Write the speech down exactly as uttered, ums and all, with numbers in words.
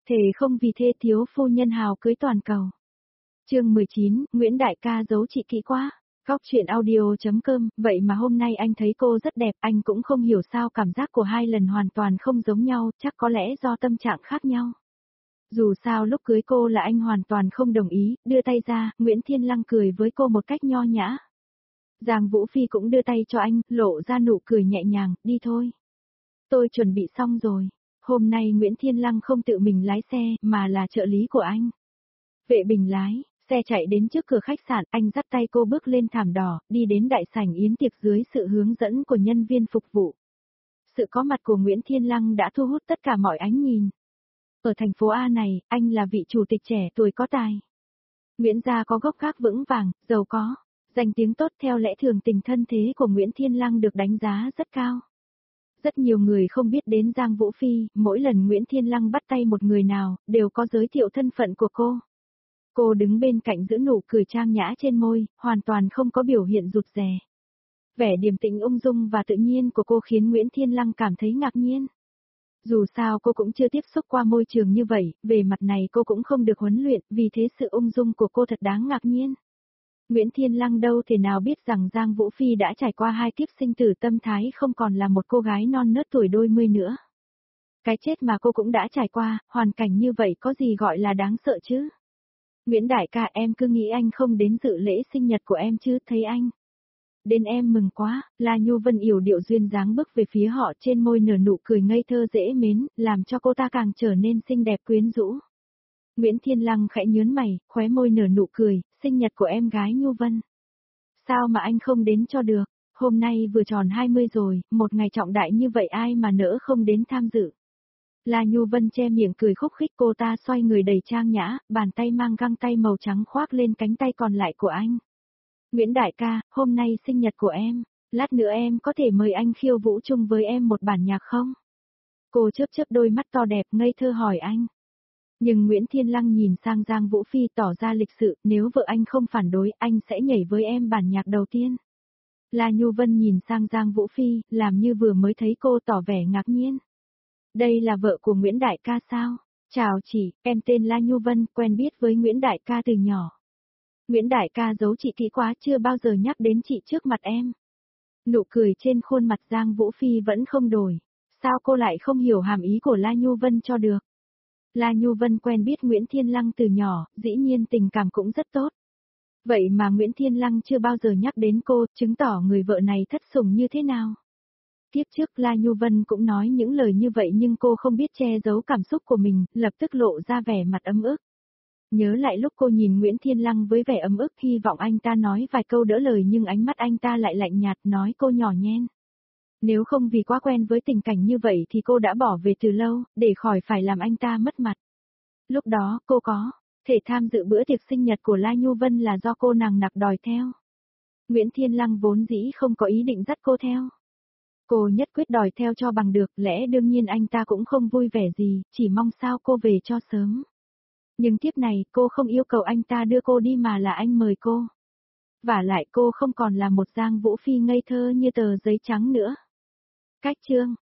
Thề không vì thê thiếu phu nhân hào cưới toàn cầu. Chương mười chín, Nguyễn Đại ca giấu chị kỹ quá. Góc chuyện audio.com, vậy mà hôm nay anh thấy cô rất đẹp, anh cũng không hiểu sao cảm giác của hai lần hoàn toàn không giống nhau, chắc có lẽ do tâm trạng khác nhau. Dù sao lúc cưới cô là anh hoàn toàn không đồng ý, đưa tay ra, Nguyễn Thiên Lăng cười với cô một cách nho nhã. Giang Vũ Phi cũng đưa tay cho anh, lộ ra nụ cười nhẹ nhàng, đi thôi. Tôi chuẩn bị xong rồi. Hôm nay Nguyễn Thiên Lăng không tự mình lái xe, mà là trợ lý của anh. Vệ Bình lái, xe chạy đến trước cửa khách sạn, anh dắt tay cô bước lên thảm đỏ, đi đến đại sảnh yến tiệc dưới sự hướng dẫn của nhân viên phục vụ. Sự có mặt của Nguyễn Thiên Lăng đã thu hút tất cả mọi ánh nhìn. Ở thành phố A này, anh là vị chủ tịch trẻ tuổi có tài. Nguyễn gia có gốc gác vững vàng, giàu có, danh tiếng tốt, theo lẽ thường tình thân thế của Nguyễn Thiên Lăng được đánh giá rất cao. Rất nhiều người không biết đến Giang Vũ Phi, mỗi lần Nguyễn Thiên Lăng bắt tay một người nào, đều có giới thiệu thân phận của cô. Cô đứng bên cạnh giữ nụ cười trang nhã trên môi, hoàn toàn không có biểu hiện rụt rè. Vẻ điềm tĩnh ung dung và tự nhiên của cô khiến Nguyễn Thiên Lăng cảm thấy ngạc nhiên. Dù sao cô cũng chưa tiếp xúc qua môi trường như vậy, về mặt này cô cũng không được huấn luyện, vì thế sự ung dung của cô thật đáng ngạc nhiên. Nguyễn Thiên Lăng đâu thể nào biết rằng Giang Vũ Phi đã trải qua hai kiếp sinh tử, tâm thái không còn là một cô gái non nớt tuổi đôi mươi nữa. Cái chết mà cô cũng đã trải qua, hoàn cảnh như vậy có gì gọi là đáng sợ chứ? Nguyễn Đại ca, em cứ nghĩ anh không đến dự lễ sinh nhật của em chứ, thấy anh đến em mừng quá. La Nhu Vân yểu điệu duyên dáng bước về phía họ, trên môi nở nụ cười ngây thơ dễ mến, làm cho cô ta càng trở nên xinh đẹp quyến rũ. Nguyễn Thiên Lăng khẽ nhớn mày, khóe môi nở nụ cười, sinh nhật của em gái Nhu Vân. Sao mà anh không đến cho được, hôm nay vừa tròn hai mươi rồi, một ngày trọng đại như vậy ai mà nỡ không đến tham dự. La Nhu Vân che miệng cười khúc khích, cô ta xoay người đầy trang nhã, bàn tay mang găng tay màu trắng khoác lên cánh tay còn lại của anh. Nguyễn Đại ca, hôm nay sinh nhật của em, lát nữa em có thể mời anh khiêu vũ chung với em một bản nhạc không? Cô chớp chớp đôi mắt to đẹp ngây thơ hỏi anh. Nhưng Nguyễn Thiên Lăng nhìn sang Giang Vũ Phi tỏ ra lịch sự, nếu vợ anh không phản đối, anh sẽ nhảy với em bản nhạc đầu tiên. La Nhu Vân nhìn sang Giang Vũ Phi, làm như vừa mới thấy cô, tỏ vẻ ngạc nhiên. Đây là vợ của Nguyễn Đại ca sao? Chào chị, em tên La Nhu Vân, quen biết với Nguyễn Đại ca từ nhỏ. Nguyễn Đại ca giấu chị kỹ quá, chưa bao giờ nhắc đến chị trước mặt em. Nụ cười trên khuôn mặt Giang Vũ Phi vẫn không đổi. Sao cô lại không hiểu hàm ý của La Nhu Vân cho được? La Nhu Vân quen biết Nguyễn Thiên Lăng từ nhỏ, dĩ nhiên tình cảm cũng rất tốt. Vậy mà Nguyễn Thiên Lăng chưa bao giờ nhắc đến cô, chứng tỏ người vợ này thất sủng như thế nào. Tiếp trước La Nhu Vân cũng nói những lời như vậy nhưng cô không biết che giấu cảm xúc của mình, lập tức lộ ra vẻ mặt ấm ức. Nhớ lại lúc cô nhìn Nguyễn Thiên Lăng với vẻ ấm ức, hy vọng anh ta nói vài câu đỡ lời nhưng ánh mắt anh ta lại lạnh nhạt, nói cô nhỏ nhen. Nếu không vì quá quen với tình cảnh như vậy thì cô đã bỏ về từ lâu, để khỏi phải làm anh ta mất mặt. Lúc đó, cô có thể tham dự bữa tiệc sinh nhật của La Nhu Vân là do cô nàng nặc đòi theo. Nguyễn Thiên Lăng vốn dĩ không có ý định dắt cô theo. Cô nhất quyết đòi theo cho bằng được, lẽ đương nhiên anh ta cũng không vui vẻ gì, chỉ mong sao cô về cho sớm. Nhưng tiếp này, cô không yêu cầu anh ta đưa cô đi mà là anh mời cô. Vả lại cô không còn là một Giang Vũ Phi ngây thơ như tờ giấy trắng nữa. Cách chương